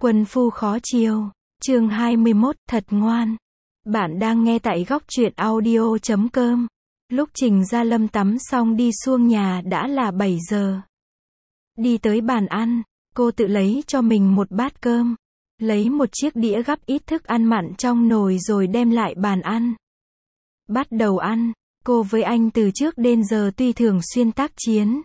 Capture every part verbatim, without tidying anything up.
Quân phu khó chiêu. Chương hai mươi mốt, thật ngoan. Bạn đang nghe tại góc truyện audio chấm com. Lúc Trình Gia Lâm tắm xong đi xuông nhà đã là bảy giờ. Đi tới bàn ăn, cô tự lấy cho mình một bát cơm, lấy một chiếc đĩa gắp ít thức ăn mặn trong nồi rồi đem lại bàn ăn. Bắt đầu ăn, cô với anh từ trước đến giờ tuy thường xuyên tác chiến,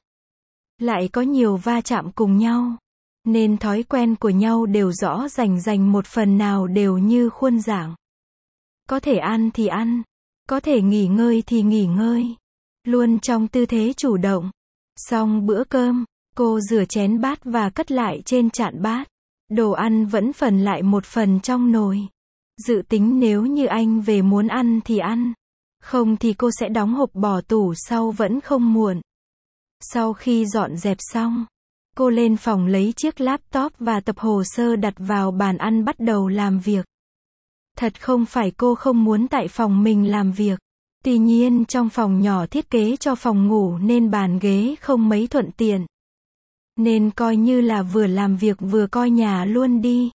lại có nhiều va chạm cùng nhau, nên thói quen của nhau đều rõ rành rành, một phần nào đều như khuôn dạng. Có thể ăn thì ăn, có thể nghỉ ngơi thì nghỉ ngơi, luôn trong tư thế chủ động. Xong bữa cơm, cô rửa chén bát và cất lại trên chạn bát. Đồ ăn vẫn phần lại một phần trong nồi. Dự tính nếu như anh về muốn ăn thì ăn, không thì cô sẽ đóng hộp bỏ tủ sau vẫn không muộn. Sau khi dọn dẹp xong, cô lên phòng lấy chiếc laptop và tập hồ sơ đặt vào bàn ăn bắt đầu làm việc. Thật không phải cô không muốn tại phòng mình làm việc. Tuy nhiên trong phòng nhỏ thiết kế cho phòng ngủ nên bàn ghế không mấy thuận tiện. Nên coi như là vừa làm việc vừa coi nhà luôn đi.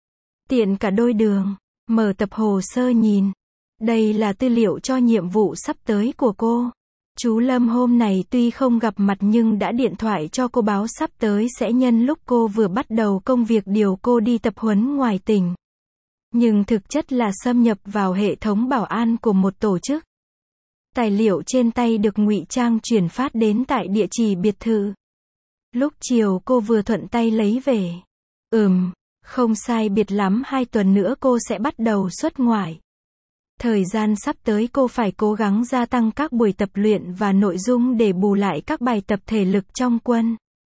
Tiện cả đôi đường. Mở tập hồ sơ nhìn. Đây là tư liệu cho nhiệm vụ sắp tới của cô. Chú Lâm hôm này tuy không gặp mặt nhưng đã điện thoại cho cô báo sắp tới sẽ nhân lúc cô vừa bắt đầu công việc điều cô đi tập huấn ngoài tỉnh. Nhưng thực chất là xâm nhập vào hệ thống bảo an của một tổ chức. Tài liệu trên tay được ngụy trang chuyển phát đến tại địa chỉ biệt thự. Lúc chiều cô vừa thuận tay lấy về. Ừm, không sai biệt lắm hai tuần nữa cô sẽ bắt đầu xuất ngoại. Thời gian sắp tới cô phải cố gắng gia tăng các buổi tập luyện và nội dung để bù lại các bài tập thể lực trong quân.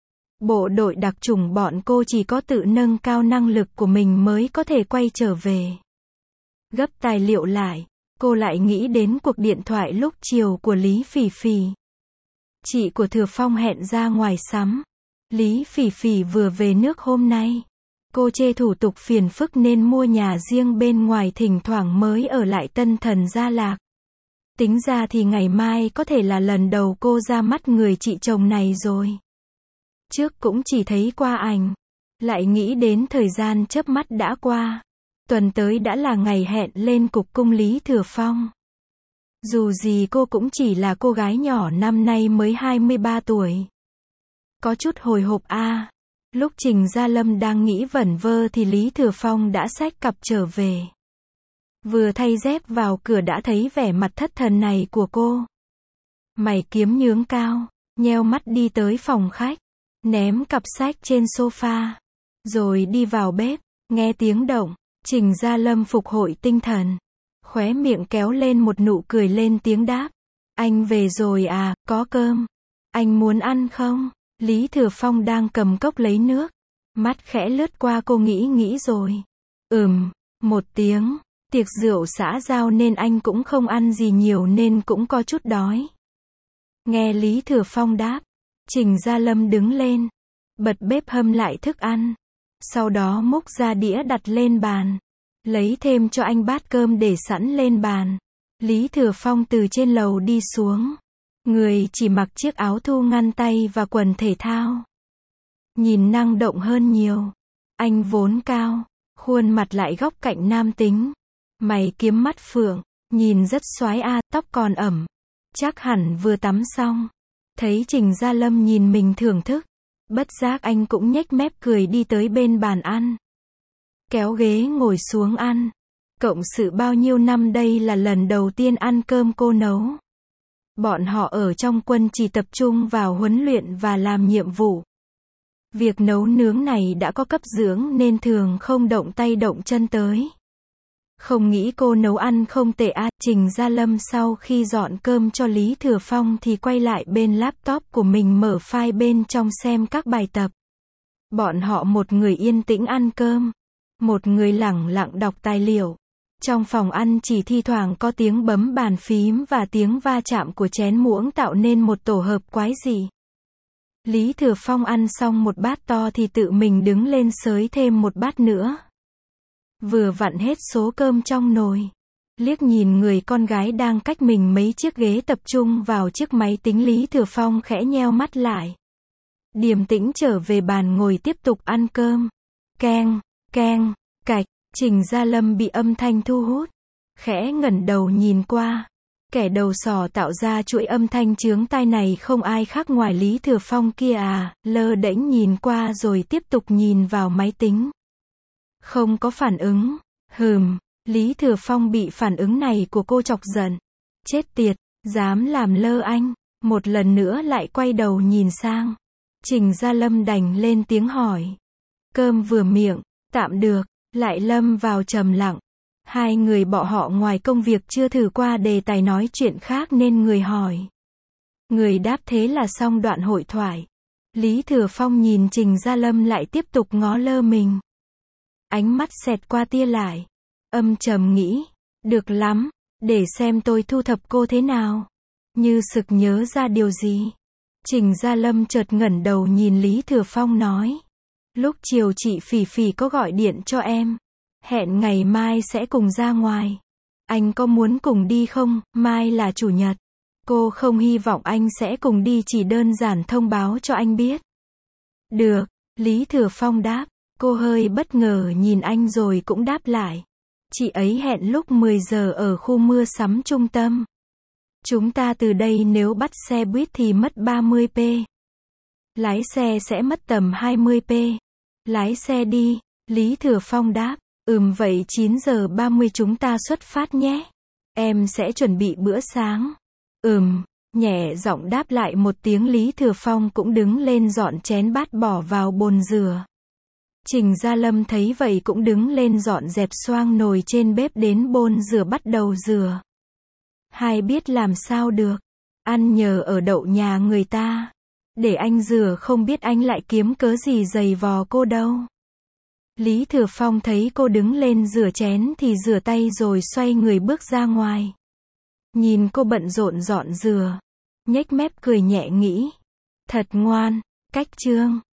Bộ đội đặc chủng bọn cô chỉ có tự nâng cao năng lực của mình mới có thể quay trở về. Gấp tài liệu lại, cô lại nghĩ đến cuộc điện thoại lúc chiều của Lý Phỉ Phỉ. Chị của Thừa Phong hẹn ra ngoài sắm. Lý Phỉ Phỉ vừa về nước hôm nay. Cô chê thủ tục phiền phức nên mua nhà riêng bên ngoài, thỉnh thoảng mới ở lại Tân Thần Gia Lạc. Tính ra thì ngày mai có thể là lần đầu cô ra mắt người chị chồng này rồi. Trước cũng chỉ thấy qua ảnh, lại nghĩ đến thời gian chớp mắt đã qua. Tuần tới đã là ngày hẹn lên cục cung Lý Thừa Phong. Dù gì cô cũng chỉ là cô gái nhỏ năm nay mới hai mươi ba tuổi. Có chút hồi hộp a. À. Lúc Trình Gia Lâm đang nghĩ vẩn vơ thì Lý Thừa Phong đã xách cặp trở về. Vừa thay dép vào cửa đã thấy vẻ mặt thất thần này của cô. Mày kiếm nhướng cao, nheo mắt đi tới phòng khách, ném cặp sách trên sofa, rồi đi vào bếp. Nghe tiếng động, Trình Gia Lâm phục hồi tinh thần, khóe miệng kéo lên một nụ cười, lên tiếng đáp. Anh về rồi à, có cơm. Anh muốn ăn không? Lý Thừa Phong đang cầm cốc lấy nước. Mắt khẽ lướt qua cô, nghĩ nghĩ rồi. Ừm, một tiếng. Tiệc rượu xã giao nên anh cũng không ăn gì nhiều nên cũng có chút đói. Nghe Lý Thừa Phong đáp, Trình Gia Lâm đứng lên, bật bếp hâm lại thức ăn. Sau đó múc ra đĩa đặt lên bàn. Lấy thêm cho anh bát cơm để sẵn lên bàn. Lý Thừa Phong từ trên lầu đi xuống. Người chỉ mặc chiếc áo thun ngắn tay và quần thể thao. Nhìn năng động hơn nhiều. Anh vốn cao, khuôn mặt lại góc cạnh nam tính. Mày kiếm mắt phượng, nhìn rất xoái a, à, tóc còn ẩm. Chắc hẳn vừa tắm xong. Thấy Trình Gia Lâm nhìn mình thưởng thức. Bất giác anh cũng nhếch mép cười đi tới bên bàn ăn. Kéo ghế ngồi xuống ăn. Cộng sự bao nhiêu năm đây là lần đầu tiên ăn cơm cô nấu. Bọn họ ở trong quân chỉ tập trung vào huấn luyện và làm nhiệm vụ. Việc nấu nướng này đã có cấp dưỡng nên thường không động tay động chân tới. Không nghĩ cô nấu ăn không tệ a. À. Trình Gia Lâm sau khi dọn cơm cho Lý Thừa Phong thì quay lại bên laptop của mình, mở file bên trong xem các bài tập. Bọn họ một người yên tĩnh ăn cơm, một người lẳng lặng đọc tài liệu. Trong phòng ăn chỉ thi thoảng có tiếng bấm bàn phím và tiếng va chạm của chén muỗng tạo nên một tổ hợp quái dị. Lý Thừa Phong ăn xong một bát to thì tự mình đứng lên xới thêm một bát nữa. Vừa vặn hết số cơm trong nồi. Liếc nhìn người con gái đang cách mình mấy chiếc ghế tập trung vào chiếc máy tính, Lý Thừa Phong khẽ nheo mắt lại. Điềm tĩnh trở về bàn ngồi tiếp tục ăn cơm. Keng, Keng, cạch, Trình Gia Lâm bị âm thanh thu hút. Khẽ ngẩng đầu nhìn qua. Kẻ đầu sỏ tạo ra chuỗi âm thanh chướng tai này không ai khác ngoài Lý Thừa Phong kia à, lơ đễnh nhìn qua rồi tiếp tục nhìn vào máy tính. Không có phản ứng. Hừm, Lý Thừa Phong bị phản ứng này của cô chọc giận. Chết tiệt, dám làm lơ anh. Một lần nữa lại quay đầu nhìn sang. Trình Gia Lâm đành lên tiếng hỏi. Cơm vừa miệng, tạm được, lại lâm vào trầm lặng. Hai người bọn họ ngoài công việc chưa thử qua đề tài nói chuyện khác nên người hỏi. Người đáp thế là xong đoạn hội thoại. Lý Thừa Phong nhìn Trình Gia Lâm lại tiếp tục ngó lơ mình. Ánh mắt xẹt qua tia lại. Âm trầm nghĩ. Được lắm, để xem tôi thu thập cô thế nào. Như sực nhớ ra điều gì. Trình Gia Lâm chợt ngẩng đầu nhìn Lý Thừa Phong nói. Lúc chiều chị Phỉ Phỉ có gọi điện cho em. Hẹn ngày mai sẽ cùng ra ngoài. Anh có muốn cùng đi không? Mai là chủ nhật. Cô không hy vọng anh sẽ cùng đi, chỉ đơn giản thông báo cho anh biết. Được, Lý Thừa Phong đáp. Cô hơi bất ngờ nhìn anh rồi cũng đáp lại. Chị ấy hẹn lúc mười giờ ở khu mua sắm trung tâm. Chúng ta từ đây nếu bắt xe buýt thì mất ba mươi phút. Lái xe sẽ mất tầm hai mươi phút. Lái xe đi, Lý Thừa Phong đáp. Ừm vậy chín giờ ba mươi chúng ta xuất phát nhé. Em sẽ chuẩn bị bữa sáng. Ừm, nhẹ giọng đáp lại một tiếng. Lý Thừa Phong cũng đứng lên dọn chén bát bỏ vào bồn rửa. Trình Gia Lâm thấy vậy cũng đứng lên dọn dẹp xoang nồi trên bếp đến bồn rửa bắt đầu rửa. Hai biết làm sao được. Ăn nhờ ở đậu nhà người ta. Để anh rửa không biết anh lại kiếm cớ gì giày vò cô đâu. Lý Thừa Phong thấy cô đứng lên rửa chén thì rửa tay rồi xoay người bước ra ngoài. Nhìn cô bận rộn dọn rửa. Nhếch mép cười nhẹ nghĩ. Thật ngoan, cách chương.